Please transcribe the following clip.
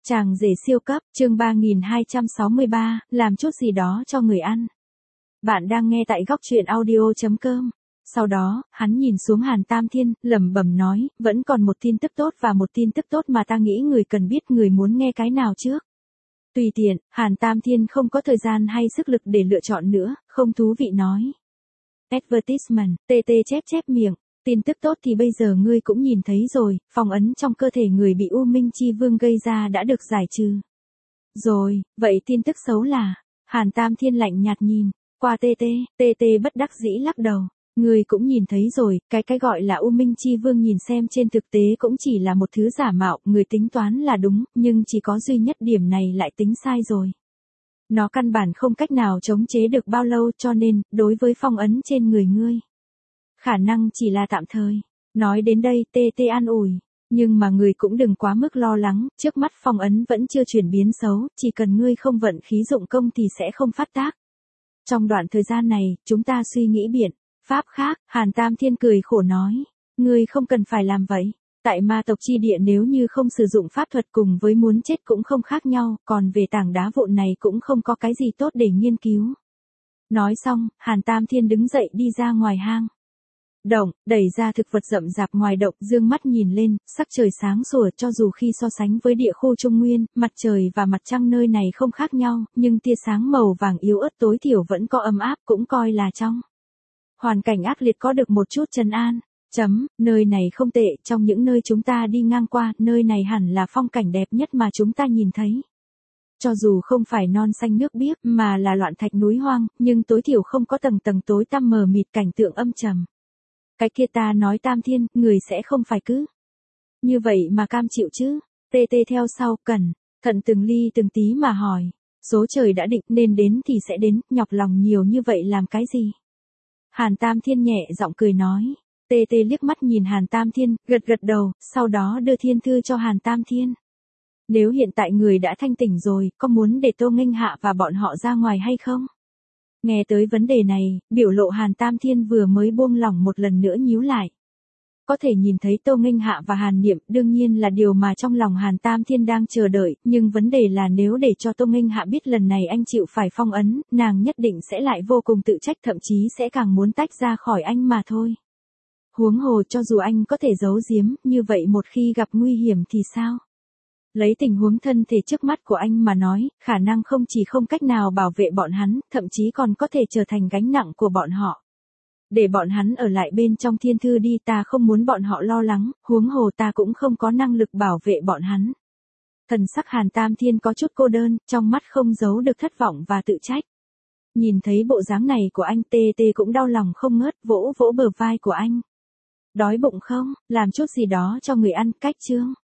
Chàng rể siêu cấp, chương 3263, làm chút gì đó cho người ăn. Bạn đang nghe tại góc truyện audio.com. Sau đó, hắn nhìn xuống Hàn Tam Thiên, lẩm bẩm nói, vẫn còn một tin tức tốt và một tin tức tốt mà ta nghĩ người cần biết, người muốn nghe cái nào trước. Tùy tiện, Hàn Tam Thiên không có thời gian hay sức lực để lựa chọn nữa, không thú vị nói. Advertisement, chép miệng. Tin tức tốt thì bây giờ ngươi cũng nhìn thấy rồi, phong ấn trong cơ thể người bị U Minh Chi Vương gây ra đã được giải trừ. Rồi, vậy tin tức xấu là, Hàn Tam Thiên lạnh nhạt nhìn, qua TT bất đắc dĩ lắc đầu. Ngươi cũng nhìn thấy rồi, cái gọi là U Minh Chi Vương nhìn xem trên thực tế cũng chỉ là một thứ giả mạo, người tính toán là đúng, nhưng chỉ có duy nhất điểm này lại tính sai rồi. Nó căn bản không cách nào chống chế được bao lâu, cho nên, đối với phong ấn trên người ngươi, khả năng chỉ là tạm thời. Nói đến đây, an ủi. Nhưng mà người cũng đừng quá mức lo lắng, trước mắt phong ấn vẫn chưa chuyển biến xấu, chỉ cần ngươi không vận khí dụng công thì sẽ không phát tác. Trong đoạn thời gian này, chúng ta suy nghĩ biện pháp khác, Hàn Tam Thiên cười khổ nói. Ngươi không cần phải làm vậy. Tại ma tộc chi địa nếu như không sử dụng pháp thuật cùng với muốn chết cũng không khác nhau, còn về tảng đá vụn này cũng không có cái gì tốt để nghiên cứu. Nói xong, Hàn Tam Thiên đứng dậy đi ra ngoài hang động, đẩy ra thực vật rậm rạp ngoài động, dương mắt nhìn lên, sắc trời sáng sủa, cho dù khi so sánh với địa khu Trung Nguyên, mặt trời và mặt trăng nơi này không khác nhau, nhưng tia sáng màu vàng yếu ớt tối thiểu vẫn có ấm áp, cũng coi là trong hoàn cảnh ác liệt có được một chút trấn an. Nơi này không tệ, trong những nơi chúng ta đi ngang qua, nơi này hẳn là phong cảnh đẹp nhất mà chúng ta nhìn thấy. Cho dù không phải non xanh nước biếc mà là loạn thạch núi hoang, nhưng tối thiểu không có tầng tầng tối tăm mờ mịt cảnh tượng âm trầm. Cái kia ta nói Tam Thiên, người sẽ không phải cứ như vậy mà cam chịu chứ. Theo sau, cẩn thận từng ly từng tí mà hỏi. Số trời đã định nên đến thì sẽ đến, nhọc lòng nhiều như vậy làm cái gì? Hàn Tam Thiên nhẹ giọng cười nói. Liếc mắt nhìn Hàn Tam Thiên, gật đầu, sau đó đưa thiên thư cho Hàn Tam Thiên. Nếu hiện tại người đã thanh tỉnh rồi, có muốn để Tô Nghênh Hạ và bọn họ ra ngoài hay không? Nghe tới vấn đề này, biểu lộ Hàn Tam Thiên vừa mới buông lỏng một lần nữa nhíu lại. Có thể nhìn thấy Tô Nghênh Hạ và Hàn Niệm đương nhiên là điều mà trong lòng Hàn Tam Thiên đang chờ đợi, nhưng vấn đề là nếu để cho Tô Nghênh Hạ biết lần này anh chịu phải phong ấn, nàng nhất định sẽ lại vô cùng tự trách, thậm chí sẽ càng muốn tách ra khỏi anh mà thôi. Huống hồ cho dù anh có thể giấu giếm, như vậy một khi gặp nguy hiểm thì sao? Lấy tình huống thân thể trước mắt của anh mà nói, khả năng không chỉ không cách nào bảo vệ bọn hắn, thậm chí còn có thể trở thành gánh nặng của bọn họ. Để bọn hắn ở lại bên trong thiên thư đi, ta không muốn bọn họ lo lắng, huống hồ ta cũng không có năng lực bảo vệ bọn hắn. Thần sắc Hàn Tam Thiên có chút cô đơn, trong mắt không giấu được thất vọng và tự trách. Nhìn thấy bộ dáng này của anh, cũng đau lòng không ngớt, vỗ bờ vai của anh. Đói bụng không, làm chút gì đó cho người ăn, cách chương.